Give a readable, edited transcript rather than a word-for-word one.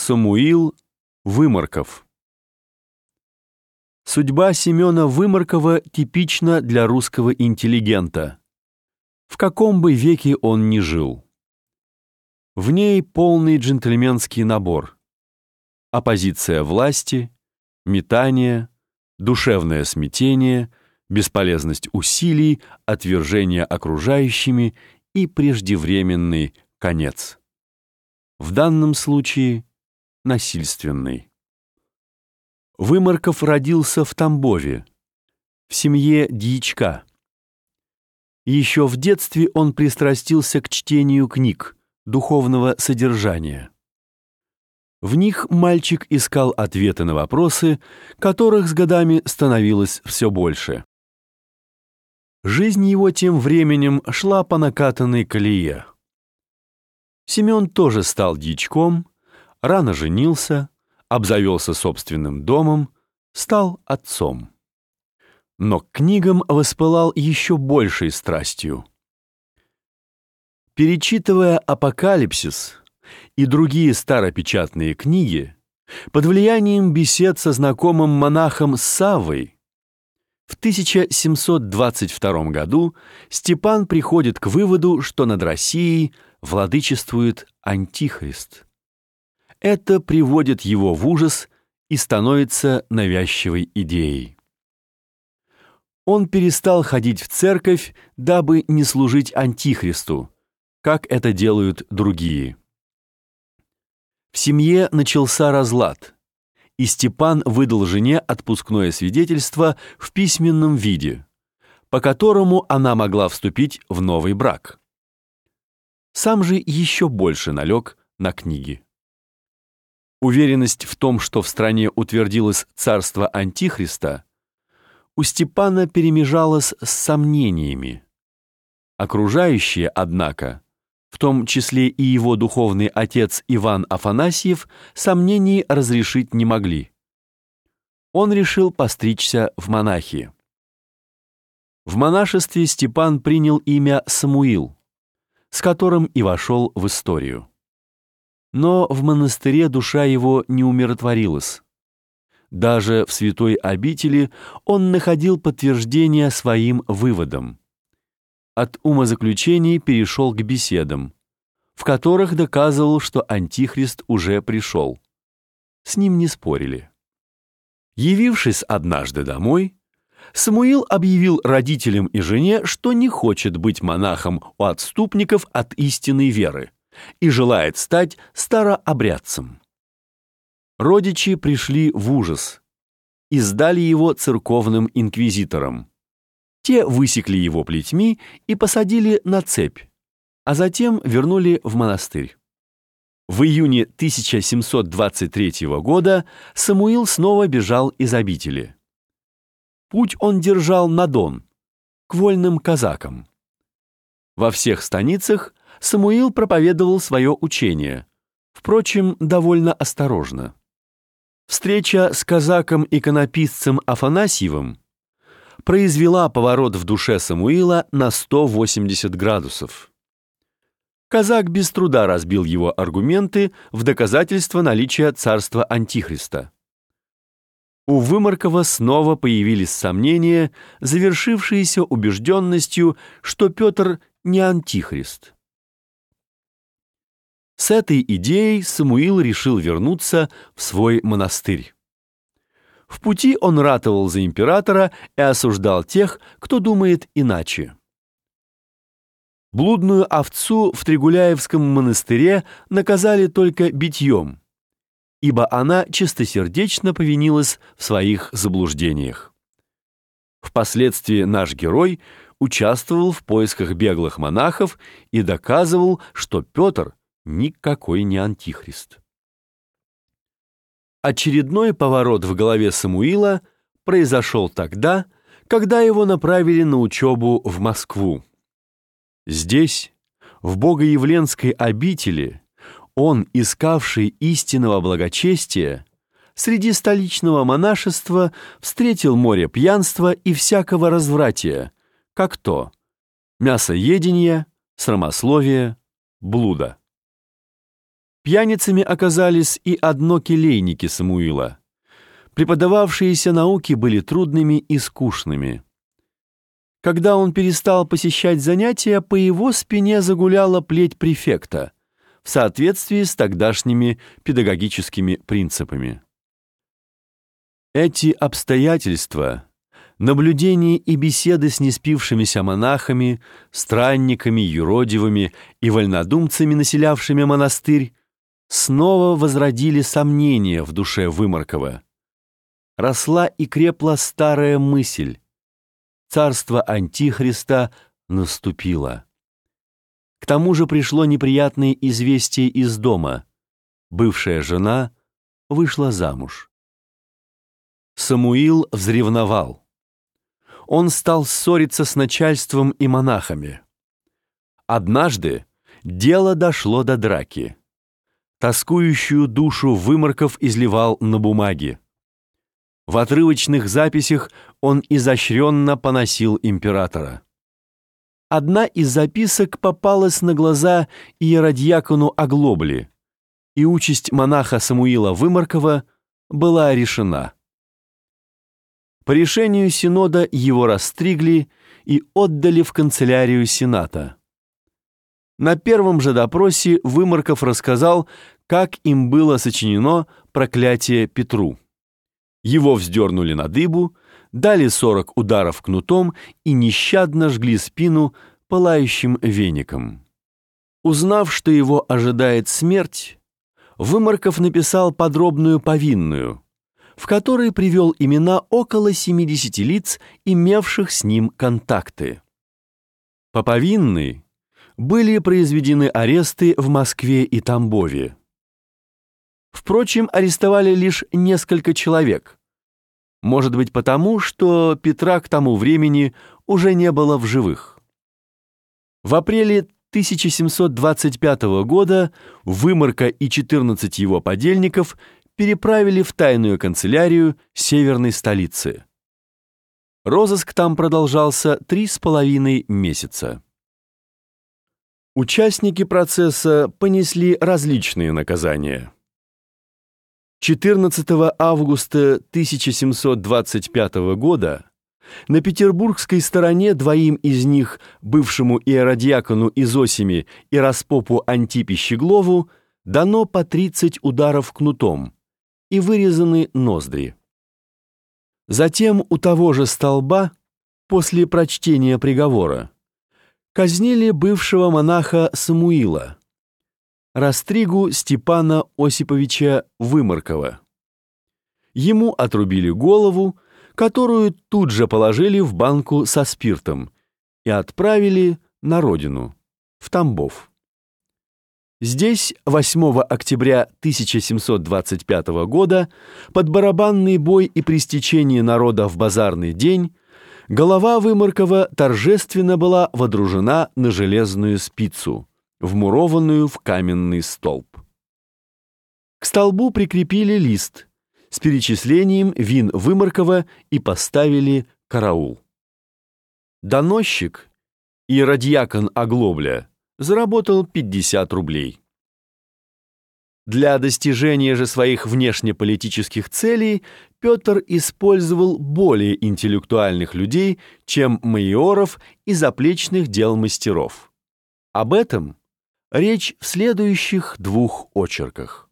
Самуил Вымарков. Судьба Семена Вымаркова типична для русского интеллигента, в каком бы веке он ни жил. В ней полный джентльменский набор: оппозиция власти, метание, душевное смятение, бесполезность усилий, отвержение окружающими и преждевременный конец. В данном случае насильственный. Вымарков родился в Тамбове, в семье дьячка. Еще в детстве он пристрастился к чтению книг духовного содержания. В них мальчик искал ответы на вопросы, которых с годами становилось все больше. Жизнь его тем временем шла по накатанной колее. Семен тоже стал дьячком, рано женился, обзавелся собственным домом, стал отцом. Но к книгам воспылал еще большей страстью. Перечитывая «Апокалипсис» и другие старопечатные книги, под влиянием бесед со знакомым монахом Саввой, в 1722 году Степан приходит к выводу, что над Россией владычествует Антихрист. Это приводит его в ужас и становится навязчивой идеей. Он перестал ходить в церковь, дабы не служить Антихристу, как это делают другие. В семье начался разлад, и Степан выдал жене отпускное свидетельство в письменном виде, по которому она могла вступить в новый брак. Сам же еще больше налег на книги. Уверенность в том, что в стране утвердилось царство Антихриста, у Степана перемежалась с сомнениями. Окружающие, однако, в том числе и его духовный отец Иван Афанасьев, сомнений разрешить не могли. Он решил постричься в монахи. В монашестве Степан принял имя Самуил, с которым и вошел в историю. Но в монастыре душа его не умиротворилась. Даже в святой обители он находил подтверждение своим выводам. От умозаключений перешел к беседам, в которых доказывал, что Антихрист уже пришел. С ним не спорили. Явившись однажды домой, Самуил объявил родителям и жене, что не хочет быть монахом у отступников от истинной веры и желает стать старообрядцем. Родичи пришли в ужас и сдали его церковным инквизиторам. Те высекли его плетьми и посадили на цепь, а затем вернули в монастырь. В июне 1723 года Самуил снова бежал из обители. Путь он держал на Дон, к вольным казакам. Во всех станицах Самуил проповедовал свое учение, впрочем, довольно осторожно. Встреча с казаком-иконописцем Афанасьевым произвела поворот в душе Самуила на 180 градусов. Казак без труда разбил его аргументы в доказательство наличия царства Антихриста. У Вымаркова снова появились сомнения, завершившиеся убежденностью, что Петр не Антихрист. С этой идеей Самуил решил вернуться в свой монастырь. В пути он ратовал за императора и осуждал тех, кто думает иначе. Блудную овцу в Тригуляевском монастыре наказали только битьем, ибо она чистосердечно повинилась в своих заблуждениях. Впоследствии наш герой участвовал в поисках беглых монахов и доказывал, что Петр никакой не Антихрист. Очередной поворот в голове Самуила произошел тогда, когда его направили на учебу в Москву. Здесь, в богоявленской обители, он, искавший истинного благочестия, среди столичного монашества встретил море пьянства и всякого развратия, как то мясоедения, срамословия, блуда. Пьяницами оказались и однокелейники Самуила. Преподававшиеся науки были трудными и скучными. Когда он перестал посещать занятия, по его спине загуляла плеть префекта в соответствии с тогдашними педагогическими принципами. Эти обстоятельства, наблюдения и беседы с неспившимися монахами, странниками, юродивыми и вольнодумцами, населявшими монастырь, снова возродили сомнения в душе Вымаркова. Росла и крепла старая мысль: царство Антихриста наступило. К тому же пришло неприятное известие из дома: бывшая жена вышла замуж. Самуил взревновал. Он стал ссориться с начальством и монахами. Однажды дело дошло до драки. Тоскующую душу Вымарков изливал на бумаге. В отрывочных записях он изощренно поносил императора. Одна из записок попалась на глаза иеродьякону Оглобле, и участь монаха Самуила Вымаркова была решена. По решению Синода его расстригли и отдали в канцелярию Сената. На первом же допросе Вымарков рассказал, как им было сочинено проклятие Петру. Его вздернули на дыбу, дали 40 ударов кнутом и нещадно жгли спину пылающим веником. Узнав, что его ожидает смерть, Вымарков написал подробную повинную, в которой привел имена около 70 лиц, имевших с ним контакты. По повинной были произведены аресты в Москве и Тамбове. Впрочем, арестовали лишь несколько человек. Может быть, потому, что Петра к тому времени уже не было в живых. В апреле 1725 года Вымарка и 14 его подельников переправили в тайную канцелярию северной столицы. Розыск там продолжался 3,5 месяца. Участники процесса понесли различные наказания. 14 августа 1725 года на петербургской стороне двоим из них, бывшему иеродьякону Изосиме и распопу Антипе Щеглову, дано по 30 ударов кнутом и вырезаны ноздри. Затем у того же столба, после прочтения приговора, казнили бывшего монаха Самуила, растригу Степана Осиповича Вымаркова. Ему отрубили голову, которую тут же положили в банку со спиртом и отправили на родину, в Тамбов. Здесь 8 октября 1725 года под барабанный бой и при стечении народа в базарный день голова Вымаркова торжественно была водружена на железную спицу, вмурованную в каменный столб. К столбу прикрепили лист с перечислением вин Вымаркова и поставили караул. Доносчик, иеродьякон Оглобля, заработал 50 рублей. Для достижения же своих внешнеполитических целей Петр использовал более интеллектуальных людей, чем майоров и заплечных дел мастеров. Об этом речь в следующих 2 очерках.